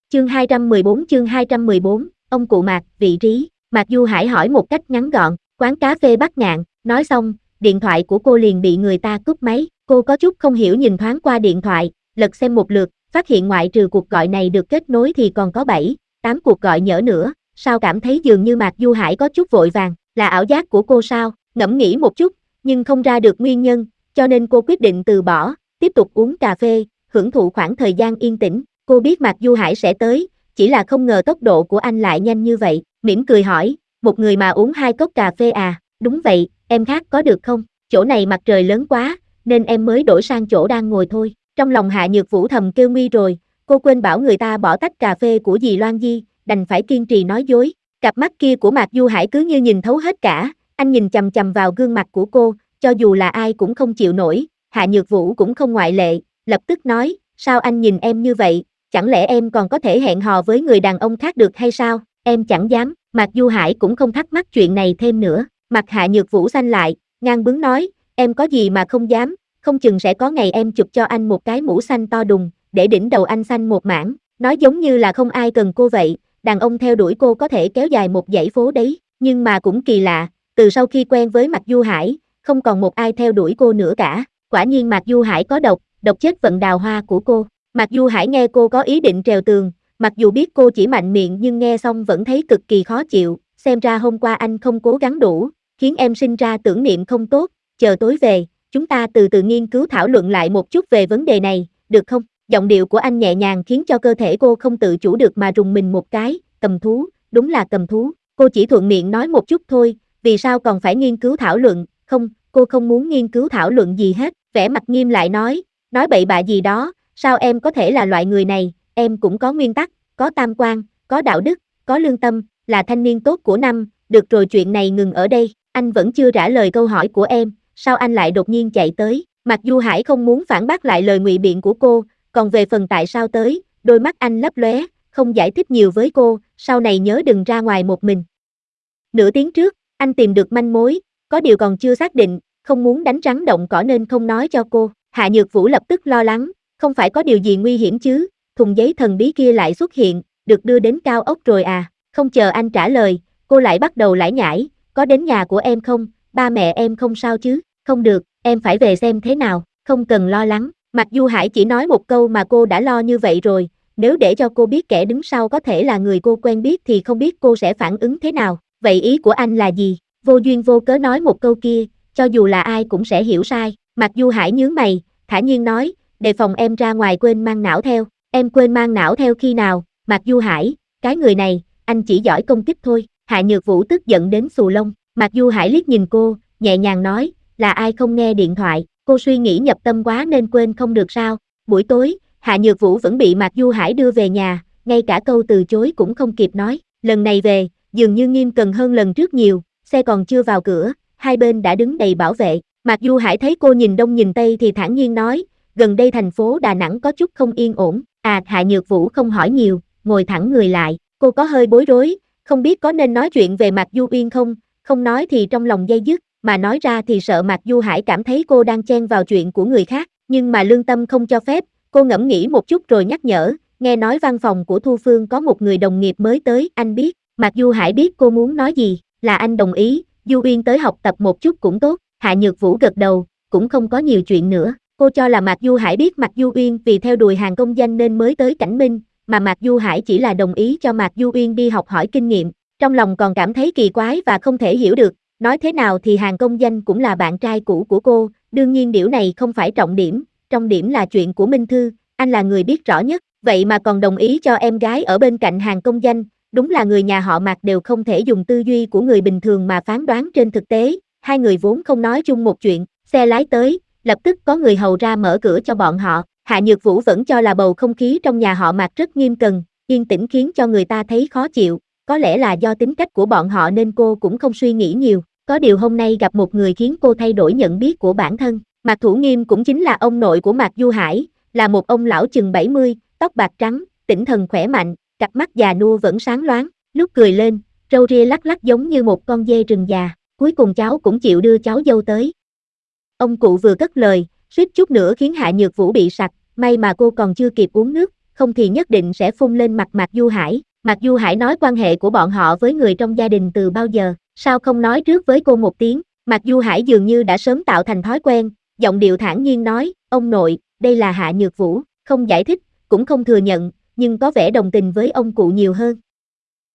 Chương 214, ông cụ Mạc, vị trí. Mạc Du Hải hỏi một cách ngắn gọn, quán cà phê Bắc Ngạn, nói xong, điện thoại của cô liền bị người ta cúp máy. Cô có chút không hiểu nhìn thoáng qua điện thoại, lật xem một lượt, phát hiện ngoại trừ cuộc gọi này được kết nối thì còn có 7, 8 cuộc gọi nhỡ nữa. Sao cảm thấy dường như Mạc Du Hải có chút vội vàng, là ảo giác của cô sao? Ngẫm nghĩ một chút, nhưng không ra được nguyên nhân, cho nên cô quyết định từ bỏ, tiếp tục uống cà phê, hưởng thụ khoảng thời gian yên tĩnh. Cô biết Mạc Du Hải sẽ tới, chỉ là không ngờ tốc độ của anh lại nhanh như vậy, mỉm cười hỏi, một người mà uống 2 cốc cà phê à? Đúng vậy, em khác có được không? Chỗ này mặt trời lớn quá, nên em mới đổi sang chỗ đang ngồi thôi. Trong lòng Hạ Nhược Vũ thầm kêu nguy rồi, cô quên bảo người ta bỏ tách cà phê của dì Loan Di, đành phải kiên trì nói dối. Cặp mắt kia của Mạc Du Hải cứ như nhìn thấu hết cả, anh nhìn chằm chằm vào gương mặt của cô, cho dù là ai cũng không chịu nổi, Hạ Nhược Vũ cũng không ngoại lệ, lập tức nói, sao anh nhìn em như vậy, chẳng lẽ em còn có thể hẹn hò với người đàn ông khác được hay sao? Em chẳng dám. Mạc Du Hải cũng không thắc mắc chuyện này thêm nữa, mặt Hạ Nhược Vũ xanh lại, ngang bướng nói, em có gì mà không dám, không chừng sẽ có ngày em chụp cho anh một cái mũ xanh to đùng, để đỉnh đầu anh xanh một mảng, nói giống như là không ai cần cô vậy, đàn ông theo đuổi cô có thể kéo dài một dãy phố đấy, nhưng mà cũng kỳ lạ, từ sau khi quen với Mạc Du Hải, không còn một ai theo đuổi cô nữa cả, quả nhiên Mạc Du Hải có độc, độc chết vận đào hoa của cô. Mạc Du Hải nghe cô có ý định trèo tường, mặc dù biết cô chỉ mạnh miệng nhưng nghe xong vẫn thấy cực kỳ khó chịu, xem ra hôm qua anh không cố gắng đủ, khiến em sinh ra tưởng niệm không tốt, chờ tối về, chúng ta từ từ nghiên cứu thảo luận lại một chút về vấn đề này, được không? Giọng điệu của anh nhẹ nhàng khiến cho cơ thể cô không tự chủ được mà rùng mình một cái, cầm thú, đúng là cầm thú, cô chỉ thuận miệng nói một chút thôi, vì sao còn phải nghiên cứu thảo luận, không, cô không muốn nghiên cứu thảo luận gì hết, vẻ mặt nghiêm lại nói bậy bạ gì đó, sao em có thể là loại người này, em cũng có nguyên tắc, có tam quan, có đạo đức, có lương tâm, là thanh niên tốt của năm, được rồi chuyện này ngừng ở đây, anh vẫn chưa trả lời câu hỏi của em, sao anh lại đột nhiên chạy tới, Mạc Du Hải không muốn phản bác lại lời ngụy biện của cô, còn về phần tại sao tới, đôi mắt anh lấp lóe, không giải thích nhiều với cô, sau này nhớ đừng ra ngoài một mình. Nửa tiếng trước, anh tìm được manh mối, có điều còn chưa xác định, không muốn đánh rắn động cỏ nên không nói cho cô, Hạ Nhược Vũ lập tức lo lắng, không phải có điều gì nguy hiểm chứ, thùng giấy thần bí kia lại xuất hiện, được đưa đến cao ốc rồi à, không chờ anh trả lời, cô lại bắt đầu lải nhải, có đến nhà của em không, ba mẹ em không sao chứ, không được, em phải về xem thế nào, không cần lo lắng, Mạc Du Hải chỉ nói một câu mà cô đã lo như vậy rồi, nếu để cho cô biết kẻ đứng sau có thể là người cô quen biết thì không biết cô sẽ phản ứng thế nào, vậy ý của anh là gì, vô duyên vô cớ nói một câu kia, cho dù là ai cũng sẽ hiểu sai, Mạc Du Hải nhướng mày, thản nhiên nói, đề phòng em ra ngoài quên mang não theo, em quên mang não theo khi nào, Mạc Du Hải, cái người này, anh chỉ giỏi công kích thôi, Hạ Nhược Vũ tức giận đến xù lông, Mạc Du Hải liếc nhìn cô, nhẹ nhàng nói, là ai không nghe điện thoại, cô suy nghĩ nhập tâm quá nên quên không được sao, buổi tối, Hạ Nhược Vũ vẫn bị Mạc Du Hải đưa về nhà, ngay cả câu từ chối cũng không kịp nói, lần này về, dường như nghiêm cẩn hơn lần trước nhiều, xe còn chưa vào cửa, hai bên đã đứng đầy bảo vệ, Mạc Du Hải thấy cô nhìn đông nhìn tây thì thản nhiên nói, gần đây thành phố Đà Nẵng có chút không yên ổn, Hạ Nhược Vũ không hỏi nhiều, ngồi thẳng người lại, cô có hơi bối rối, không biết có nên nói chuyện về Mạc Du Uyên không, không nói thì trong lòng day dứt, mà nói ra thì sợ Mạc Du Hải cảm thấy cô đang chen vào chuyện của người khác, nhưng mà lương tâm không cho phép, cô ngẫm nghĩ một chút rồi nhắc nhở, nghe nói văn phòng của Thu Phương có một người đồng nghiệp mới tới, anh biết, Mạc Du Hải biết cô muốn nói gì, là anh đồng ý, Du Uyên tới học tập một chút cũng tốt, Hạ Nhược Vũ gật đầu, cũng không có nhiều chuyện nữa, cô cho là Mạc Du Hải biết Mạc Du Uyên vì theo đuổi hàng công danh nên mới tới Cảnh Minh, mà Mạc Du Hải chỉ là đồng ý cho Mạc Du Uyên đi học hỏi kinh nghiệm, trong lòng còn cảm thấy kỳ quái và không thể hiểu được, nói thế nào thì hàng công danh cũng là bạn trai cũ của cô, đương nhiên điều này không phải trọng điểm, trọng điểm là chuyện của Minh Thư, anh là người biết rõ nhất, vậy mà còn đồng ý cho em gái ở bên cạnh hàng công danh, đúng là người nhà họ Mạc đều không thể dùng tư duy của người bình thường mà phán đoán trên thực tế, hai người vốn không nói chung một chuyện, xe lái tới, lập tức có người hầu ra mở cửa cho bọn họ, Hạ Nhược Vũ vẫn cho là bầu không khí trong nhà họ Mạc rất nghiêm cẩn, yên tĩnh khiến cho người ta thấy khó chịu, có lẽ là do tính cách của bọn họ nên cô cũng không suy nghĩ nhiều, có điều hôm nay gặp một người khiến cô thay đổi nhận biết của bản thân, Mạc Thủ Nghiêm cũng chính là ông nội của Mạc Du Hải, là một ông lão chừng 70, tóc bạc trắng, tinh thần khỏe mạnh, cặp mắt già nua vẫn sáng loáng, lúc cười lên, râu ria lắc lắc giống như một con dê rừng già, cuối cùng cháu cũng chịu đưa cháu dâu tới. Ông cụ vừa cất lời, suýt chút nữa khiến Hạ Nhược Vũ bị sặc, may mà cô còn chưa kịp uống nước, không thì nhất định sẽ phun lên mặt Mạc Du Hải. Mạc Du Hải nói quan hệ của bọn họ với người trong gia đình từ bao giờ, sao không nói trước với cô một tiếng. Mạc Du Hải dường như đã sớm tạo thành thói quen, giọng điệu thản nhiên nói, ông nội, đây là Hạ Nhược Vũ, không giải thích, cũng không thừa nhận, nhưng có vẻ đồng tình với ông cụ nhiều hơn.